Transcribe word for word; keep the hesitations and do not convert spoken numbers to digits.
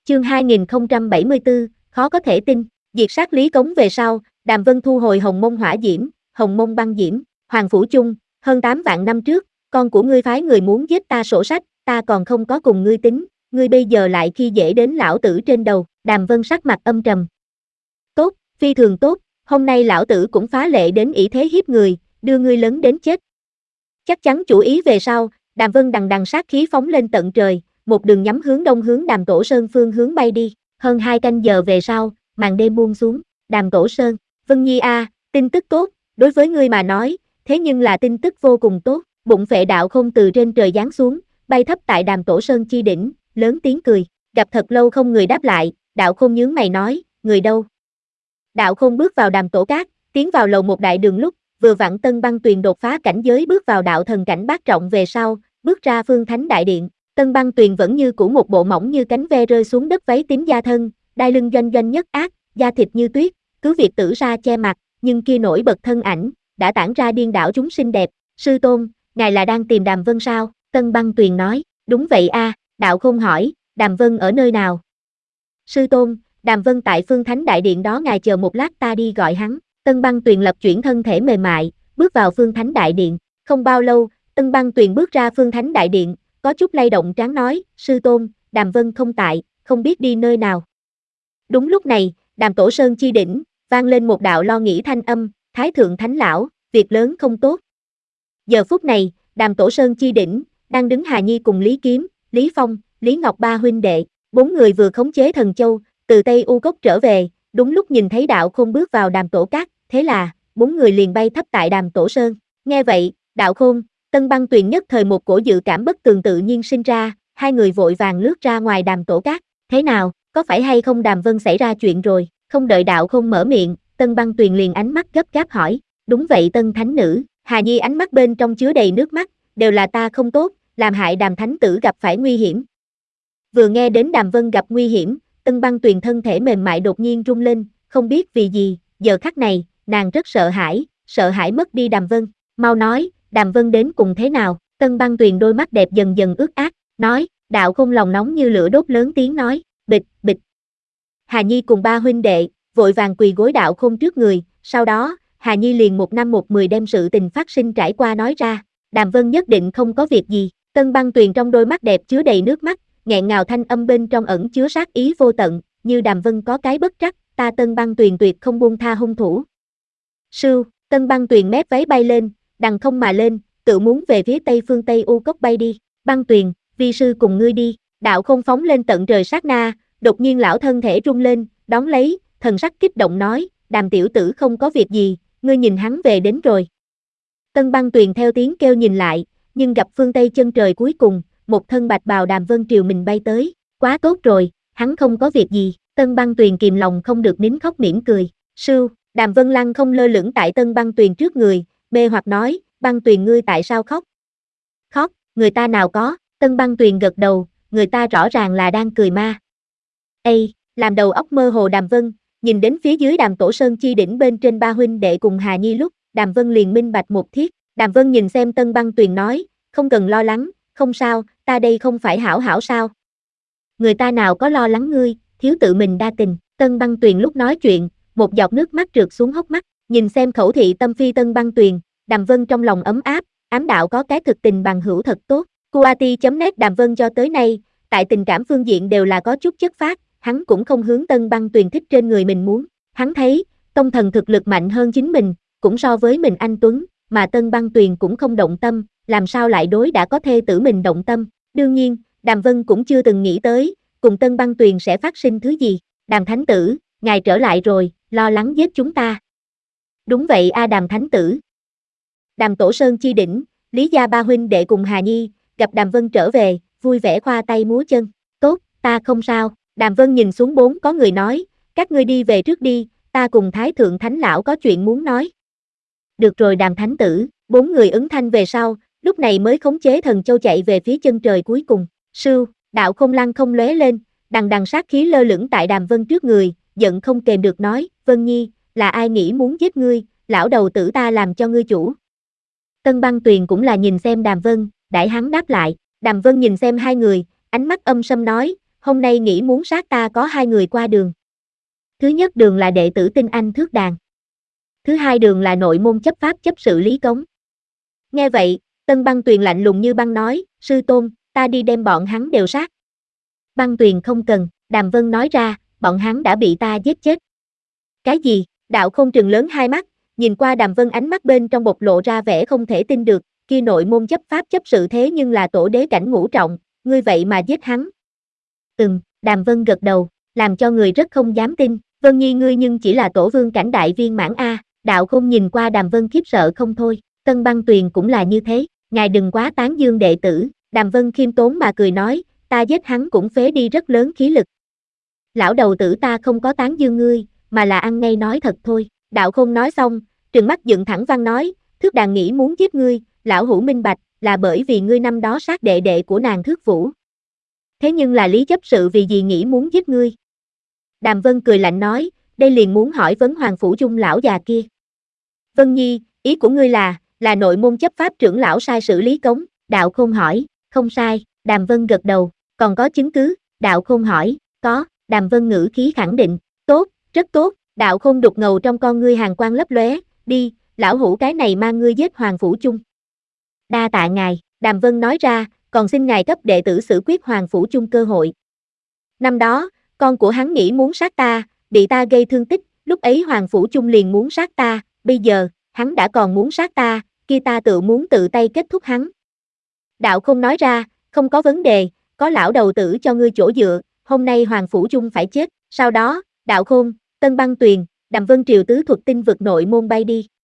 Chương hai nghìn không trăm bảy mươi tư, khó có thể tin, diệt sát Lý Cống về sau, Đàm Vân thu hồi Hồng Mông Hỏa Diễm, Hồng Mông Băng Diễm, Hoàng Phủ Chung, hơn tám vạn năm trước, con của ngươi phái người muốn giết ta sổ sách, ta còn không có cùng ngươi tính, ngươi bây giờ lại khi dễ đến lão tử trên đầu, Đàm Vân sắc mặt âm trầm. Tốt, phi thường tốt, hôm nay lão tử cũng phá lệ đến ỷ thế hiếp người, đưa ngươi lớn đến chết. Chắc chắn chủ ý về sau, Đàm Vân đằng đằng sát khí phóng lên tận trời, một đường nhắm hướng đông hướng Đàm Tổ Sơn phương hướng bay đi, hơn hai canh giờ về sau, màn đêm buông xuống, Đàm Tổ Sơn, Vân Nhi a, tin tức tốt, đối với ngươi mà nói, thế nhưng là tin tức vô cùng tốt, bụng phệ đạo không từ trên trời giáng xuống, bay thấp tại Đàm Tổ Sơn chi đỉnh, lớn tiếng cười, gặp thật lâu không người đáp lại, đạo không nhướng mày nói, người đâu? Đạo không bước vào Đàm Tổ Cát, tiến vào lầu một đại đường lúc, vừa vặn Tân Băng Tuyền đột phá cảnh giới bước vào đạo thần cảnh bát trọng về sau, bước ra Phương Thánh đại điện, Tân Băng Tuyền vẫn như cũ một bộ mỏng như cánh ve rơi xuống đất váy tím da thân, đai lưng doanh doanh nhất ác, da thịt như tuyết, cứ việc tử ra che mặt, nhưng kia nổi bật thân ảnh, đã tản ra điên đảo chúng xinh đẹp, sư tôn, ngài là đang tìm Đàm Vân sao? Tân Băng Tuyền nói, đúng vậy a, đạo không hỏi, Đàm Vân ở nơi nào? Sư tôn, Đàm Vân tại Phương Thánh đại điện đó, ngài chờ một lát ta đi gọi hắn. Tân Băng Tuyền lập chuyển thân thể mềm mại, bước vào Phương Thánh đại điện, không bao lâu, Tân Băng Tuyền bước ra Phương Thánh đại điện, có chút lay động trán nói, sư tôn, Đàm Vân không tại, không biết đi nơi nào. Đúng lúc này, Đàm Tổ Sơn chi đỉnh, vang lên một đạo lo nghĩ thanh âm, Thái thượng thánh lão, việc lớn không tốt. Giờ phút này, Đàm Tổ Sơn chi đỉnh, đang đứng Hà Nhi cùng Lý Kiếm, Lý Phong, Lý Ngọc ba huynh đệ, bốn người vừa khống chế thần châu, từ Tây U Cốc trở về, đúng lúc nhìn thấy đạo khôn bước vào Đàm Tổ Cát, thế là, bốn người liền bay thấp tại Đàm Tổ Sơn. Nghe vậy, đạo khôn, Tân Băng Tuyền nhất thời một cổ dự cảm bất tường tự nhiên sinh ra, hai người vội vàng lướt ra ngoài Đàm Tổ Cát, thế nào, có phải hay không Đàm Vân xảy ra chuyện rồi? Không đợi đạo khôn mở miệng, Tân Băng Tuyền liền ánh mắt gấp gáp hỏi, đúng vậy Tân Thánh Nữ, Hà Nhi ánh mắt bên trong chứa đầy nước mắt, đều là ta không tốt, làm hại Đàm Thánh Tử gặp phải nguy hiểm. Vừa nghe đến Đàm Vân gặp nguy hiểm, Tân Băng Tuyền thân thể mềm mại đột nhiên rung lên, không biết vì gì, giờ khắc này, nàng rất sợ hãi, sợ hãi mất đi Đàm Vân, mau nói, Đàm Vân đến cùng thế nào? Tân Băng Tuyền đôi mắt đẹp dần dần ướt át, nói, đạo không lòng nóng như lửa đốt lớn tiếng nói, bịch, bịch. Hà Nhi cùng ba huynh đệ, vội vàng quỳ gối đạo không trước người, sau đó, Hà Nhi liền một năm một mười đem sự tình phát sinh trải qua nói ra, Đàm Vân nhất định không có việc gì, Tân Băng Tuyền trong đôi mắt đẹp chứa đầy nước mắt, nghẹn ngào thanh âm bên trong ẩn chứa sát ý vô tận, như Đàm Vân có cái bất trắc, ta Tân Băng Tuyền tuyệt không buông tha hung thủ. Sưu, Tân Băng Tuyền mép váy bay lên, đằng không mà lên, tự muốn về phía tây phương Tây U Cốc bay đi, Băng Tuyền, vi sư cùng ngươi đi, đạo không phóng lên tận trời sát na, đột nhiên lão thân thể rung lên, đón lấy, thần sắc kích động nói, Đàm tiểu tử không có việc gì, ngươi nhìn hắn về đến rồi. Tân Băng Tuyền theo tiếng kêu nhìn lại, nhưng gặp phương Tây chân trời cuối cùng, một thân bạch bào Đàm Vân triều mình bay tới, quá tốt rồi, hắn không có việc gì, Tân Băng Tuyền kìm lòng không được nín khóc mỉm cười, sưu, Đàm Vân lăng không lơ lửng tại Tân Băng Tuyền trước người, mê hoặc nói, Băng Tuyền ngươi tại sao khóc? Khóc, người ta nào có, Tân Băng Tuyền gật đầu, người ta rõ ràng là đang cười ma. Ê, làm đầu óc mơ hồ Đàm Vân, nhìn đến phía dưới Đàm Tổ Sơn chi đỉnh bên trên ba huynh đệ cùng Hà Nhi lúc, Đàm Vân liền minh bạch một thiết, Đàm Vân nhìn xem Tân Băng Tuyền nói, không cần lo lắng, không sao, ta đây không phải hảo hảo sao? Người ta nào có lo lắng ngươi, thiếu tự mình đa tình, Tân Băng Tuyền lúc nói chuyện, một giọt nước mắt trượt xuống hốc mắt, nhìn xem khẩu thị tâm phi Tân Băng Tuyền, Đàm Vân trong lòng ấm áp, ám đạo có cái thực tình bằng hữu thật tốt, Kuati chấm net Đàm Vân cho tới nay, tại tình cảm phương diện đều là có chút chất phác, hắn cũng không hướng Tân Băng Tuyền thích trên người mình muốn, hắn thấy, tông thần thực lực mạnh hơn chính mình, cũng so với mình anh Tuấn, mà Tân Băng Tuyền cũng không động tâm, làm sao lại đối đã có thê tử mình động tâm, đương nhiên, Đàm Vân cũng chưa từng nghĩ tới, cùng Tân Băng Tuyền sẽ phát sinh thứ gì, Đàm Thánh Tử, ngài trở lại rồi, lo lắng giết chúng ta. Đúng vậy a Đàm Thánh Tử. Đàm Tổ Sơn chi đỉnh, Lý gia ba huynh đệ cùng Hà Nhi, gặp Đàm Vân trở về, vui vẻ khoa tay múa chân, tốt, ta không sao, Đàm Vân nhìn xuống bốn có người nói, các ngươi đi về trước đi, ta cùng Thái thượng thánh lão có chuyện muốn nói. Được rồi Đàm Thánh Tử, bốn người ứng thanh về sau, lúc này mới khống chế thần châu chạy về phía chân trời cuối cùng, sưu, đạo không lăng không lóe lên, đằng đằng sát khí lơ lửng tại Đàm Vân trước người, giận không kềm được nói, Vân Nhi, là ai nghĩ muốn giết ngươi, lão đầu tử ta làm cho ngươi chủ. Tân Băng Tuyền cũng là nhìn xem Đàm Vân, đãi hắn đáp lại, Đàm Vân nhìn xem hai người, ánh mắt âm sâm nói, hôm nay nghĩ muốn sát ta có hai người qua đường. Thứ nhất đường là đệ tử Tinh Anh Thước Đàn. Thứ hai đường là nội môn chấp pháp chấp sự Lý Cống. Nghe vậy, Tân Băng Tuyền lạnh lùng như băng nói, sư tôn, ta đi đem bọn hắn đều sát. Băng Tuyền không cần, Đàm Vân nói ra, bọn hắn đã bị ta giết chết. Cái gì? Đạo Khôn trừng lớn hai mắt, nhìn qua Đàm Vân ánh mắt bên trong bộc lộ ra vẻ không thể tin được, kia nội môn chấp pháp chấp sự thế nhưng là tổ đế cảnh ngũ trọng, ngươi vậy mà giết hắn. Ừm, Đàm Vân gật đầu, làm cho người rất không dám tin, Vân Nhi ngươi nhưng chỉ là tổ vương cảnh đại viên mãn A, Đạo Khôn nhìn qua Đàm Vân khiếp sợ không thôi, Tân Băng Tuyền cũng là như thế, ngài đừng quá tán dương đệ tử, Đàm Vân khiêm tốn mà cười nói, ta giết hắn cũng phế đi rất lớn khí lực. Lão đầu tử ta không có tán dương ngươi, mà là ăn ngay nói thật thôi, Đạo Khôn nói xong, trừng mắt dựng thẳng văn nói, Thước Đàn nghĩ muốn giết ngươi, lão hữu minh bạch, là bởi vì ngươi năm đó sát đệ đệ của nàng Thước Vũ. Thế nhưng là Lý chấp sự vì gì nghĩ muốn giết ngươi? Đàm Vân cười lạnh nói, đây liền muốn hỏi vấn Hoàng Phủ Dung lão già kia. Vân Nhi, ý của ngươi là, là nội môn chấp pháp trưởng lão sai xử Lý Cống, Đạo Khôn hỏi, không sai, Đàm Vân gật đầu, còn có chứng cứ, Đạo Khôn hỏi, có, Đàm Vân ngữ khí khẳng định, tốt, rất tốt, Đạo Khôn đục ngầu trong con ngươi hàn quang lấp lóe, đi, lão hữu cái này mang ngươi giết Hoàng Phủ Chung. Đa tạ ngài, Đàm Vân nói ra, còn xin ngài cấp đệ tử xử quyết Hoàng Phủ Chung cơ hội. Năm đó, con của hắn nghĩ muốn sát ta, bị ta gây thương tích, lúc ấy Hoàng Phủ Chung liền muốn sát ta, bây giờ, hắn đã còn muốn sát ta, kia ta tự muốn tự tay kết thúc hắn. Đạo Khôn nói ra, không có vấn đề, có lão đầu tử cho ngươi chỗ dựa, hôm nay Hoàng Phủ Chung phải chết, sau đó, Đạo Khôn, Tân Băng Tuyền, Đàm Vân Triều tứ thuật tinh vực nội môn bay đi.